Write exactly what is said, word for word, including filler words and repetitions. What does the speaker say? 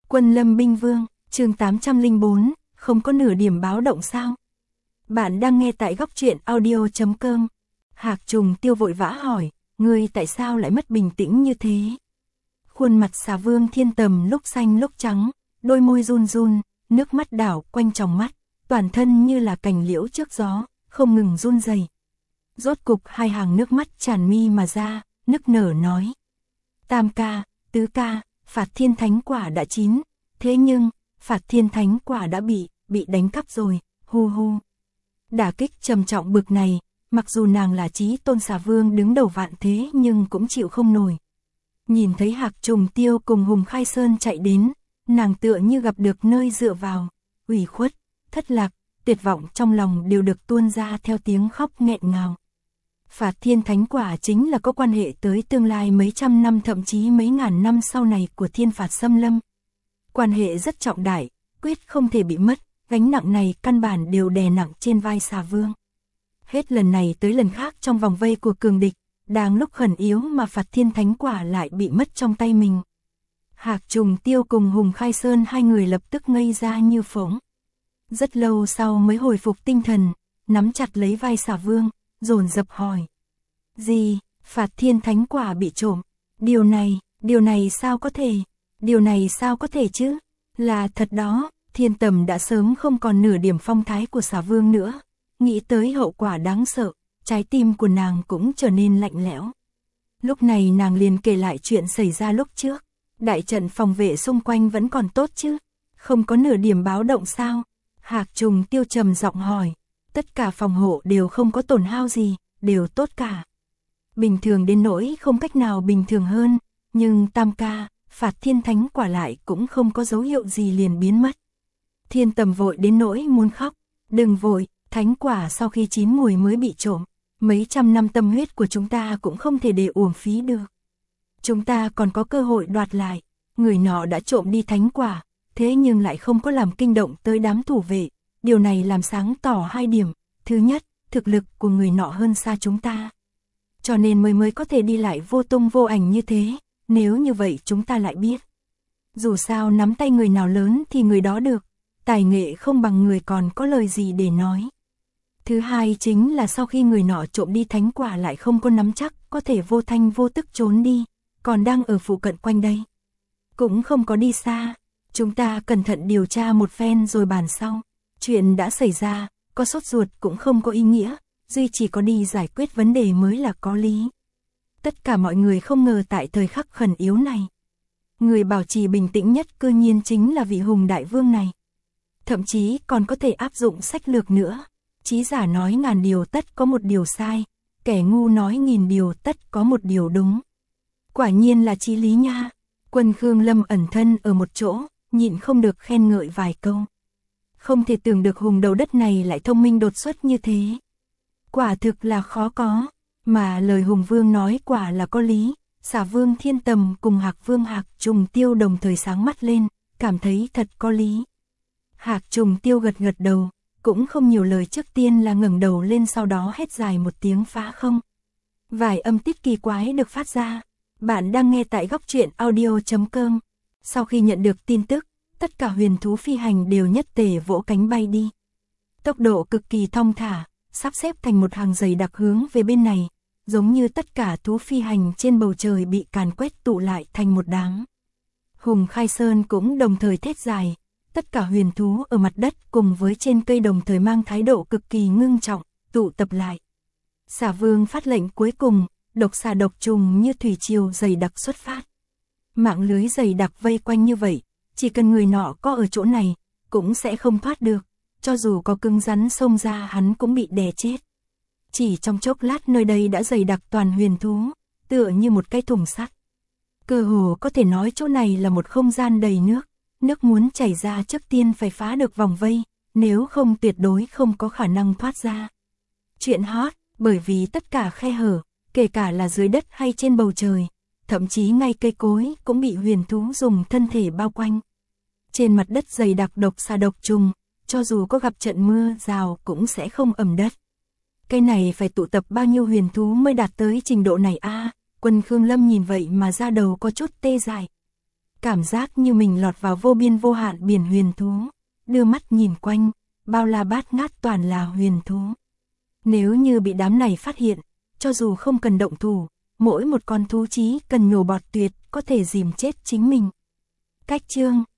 Quân Lâm binh vương, chương tám trăm lẻ bốn, không có nửa điểm báo động sao? Bạn đang nghe tại góc truyện audio chấm com. Hạc Trùng Tiêu vội vã hỏi, ngươi tại sao lại mất bình tĩnh như thế? Khuôn mặt Xà Vương Thiên Tầm lúc xanh lúc trắng, đôi môi run run, nước mắt đảo quanh tròng mắt, toàn thân như là cành liễu trước gió, không ngừng run rẩy. Rốt cục hai hàng nước mắt tràn mi mà ra, nức nở nói: Tam ca, tứ ca, Phạt Thiên Thánh Quả đã chín, thế nhưng Phạt Thiên Thánh Quả đã bị bị đánh cắp rồi, hu hu. Đả kích trầm trọng bực này, mặc dù nàng là Chí Tôn Xà Vương đứng đầu vạn thế nhưng cũng chịu không nổi. Nhìn thấy Hạc Trùng Tiêu cùng Hùng Khai Sơn chạy đến, nàng tựa như gặp được nơi dựa vào, ủy khuất, thất lạc, tuyệt vọng trong lòng đều được tuôn ra theo tiếng khóc nghẹn ngào. Phạt Thiên Thánh Quả chính là có quan hệ tới tương lai mấy trăm năm thậm chí mấy ngàn năm sau này của thiên phạt xâm lâm. Quan hệ rất trọng đại, quyết không thể bị mất, gánh nặng này căn bản đều đè nặng trên vai Xà Vương. Hết lần này tới lần khác trong vòng vây của cường địch, đang lúc khẩn yếu mà Phạt Thiên Thánh Quả lại bị mất trong tay mình. Hạc Trùng Tiêu cùng Hùng Khai Sơn hai người lập tức ngây ra như phỗng. Rất lâu sau mới hồi phục tinh thần, nắm chặt lấy vai Xà Vương, dồn dập hỏi: Gì, Phạt Thiên Thánh Quả bị trộm? Điều này, điều này sao có thể? Điều này sao có thể chứ? Là thật đó. Thiên Tầm đã sớm không còn nửa điểm phong thái của Xà Vương nữa, nghĩ tới hậu quả đáng sợ, trái tim của nàng cũng trở nên lạnh lẽo. Lúc này nàng liền kể lại chuyện xảy ra lúc trước. Đại trận phòng vệ xung quanh vẫn còn tốt chứ? Không có nửa điểm báo động sao? Hạc Trùng Tiêu trầm giọng hỏi. Tất cả phòng hộ đều không có tổn hao gì, đều tốt cả. Bình thường đến nỗi không cách nào bình thường hơn, nhưng Tam ca, Phạt Thiên Thánh Quả lại cũng không có dấu hiệu gì liền biến mất. Thiên Tầm vội đến nỗi muốn khóc. Đừng vội, Thánh Quả sau khi chín mùi mới bị trộm. Mấy trăm năm tâm huyết của chúng ta cũng không thể để uổng phí được. Chúng ta còn có cơ hội đoạt lại. Người nọ đã trộm đi Thánh Quả, thế nhưng lại không có làm kinh động tới đám thủ vệ. Điều này làm sáng tỏ hai điểm. Thứ nhất, thực lực của người nọ hơn xa chúng ta. Cho nên mới mới có thể đi lại vô tung vô ảnh như thế. Nếu như vậy chúng ta lại biết. Dù sao nắm tay người nào lớn thì người đó được. Tài nghệ không bằng người còn có lời gì để nói. Thứ hai chính là sau khi người nọ trộm đi Thánh Quả lại không có nắm chắc có thể vô thanh vô tức trốn đi. Còn đang ở phụ cận quanh đây. Cũng không có đi xa. Chúng ta cẩn thận điều tra một phen rồi bàn sau. Chuyện đã xảy ra, có sốt ruột cũng không có ý nghĩa, duy chỉ có đi giải quyết vấn đề mới là có lý. Tất cả mọi người không ngờ tại thời khắc khẩn yếu này, người bảo trì bình tĩnh nhất cư nhiên chính là vị Hùng Đại Vương này. Thậm chí còn có thể áp dụng sách lược nữa. Chí giả nói ngàn điều tất có một điều sai, kẻ ngu nói nghìn điều tất có một điều đúng. Quả nhiên là chí lý nha. Quân Khương Lâm ẩn thân ở một chỗ, nhịn không được khen ngợi vài câu. Không thể tưởng được Hùng đầu đất này lại thông minh đột xuất như thế. Quả thực là khó có, mà lời Hùng Vương nói quả là có lý. Xà Vương Thiên Tầm cùng Hạc Vương Hạc Trùng Tiêu đồng thời sáng mắt lên, cảm thấy thật có lý. Hạc Trùng Tiêu gật gật đầu, cũng không nhiều lời, trước tiên là ngẩng đầu lên, sau đó hét dài một tiếng phá không. Vài âm tiết kỳ quái được phát ra. Bạn đang nghe tại góc truyện audio chấm com. Sau khi nhận được tin tức, tất cả huyền thú phi hành đều nhất tề vỗ cánh bay đi. Tốc độ cực kỳ thong thả, sắp xếp thành một hàng dày đặc hướng về bên này, giống như tất cả thú phi hành trên bầu trời bị càn quét tụ lại thành một đám. Hùng Khai Sơn cũng đồng thời thét dài, tất cả huyền thú ở mặt đất cùng với trên cây đồng thời mang thái độ cực kỳ ngưng trọng, tụ tập lại. Xà Vương phát lệnh cuối cùng, độc xà độc trùng như thủy triều dày đặc xuất phát. Mạng lưới dày đặc vây quanh như vậy, chỉ cần người nọ có ở chỗ này, cũng sẽ không thoát được, cho dù có cứng rắn xông ra hắn cũng bị đè chết. Chỉ trong chốc lát nơi đây đã dày đặc toàn huyền thú, tựa như một cái thùng sắt. Cơ hồ có thể nói chỗ này là một không gian đầy nước, nước muốn chảy ra trước tiên phải phá được vòng vây, nếu không tuyệt đối không có khả năng thoát ra. Chuyện hot, bởi vì tất cả khe hở, kể cả là dưới đất hay trên bầu trời, thậm chí ngay cây cối cũng bị huyền thú dùng thân thể bao quanh. Trên mặt đất dày đặc độc xà độc trùng, cho dù có gặp trận mưa rào cũng sẽ không ẩm đất. Cái này phải tụ tập bao nhiêu huyền thú mới đạt tới trình độ này a? À, Quân Khương Lâm nhìn vậy mà da đầu có chút tê dại. Cảm giác như mình lọt vào vô biên vô hạn biển huyền thú, đưa mắt nhìn quanh, bao la bát ngát toàn là huyền thú. Nếu như bị đám này phát hiện, cho dù không cần động thủ, mỗi một con thú chí cần nhổ bọt tuyệt có thể dìm chết chính mình. Cách chương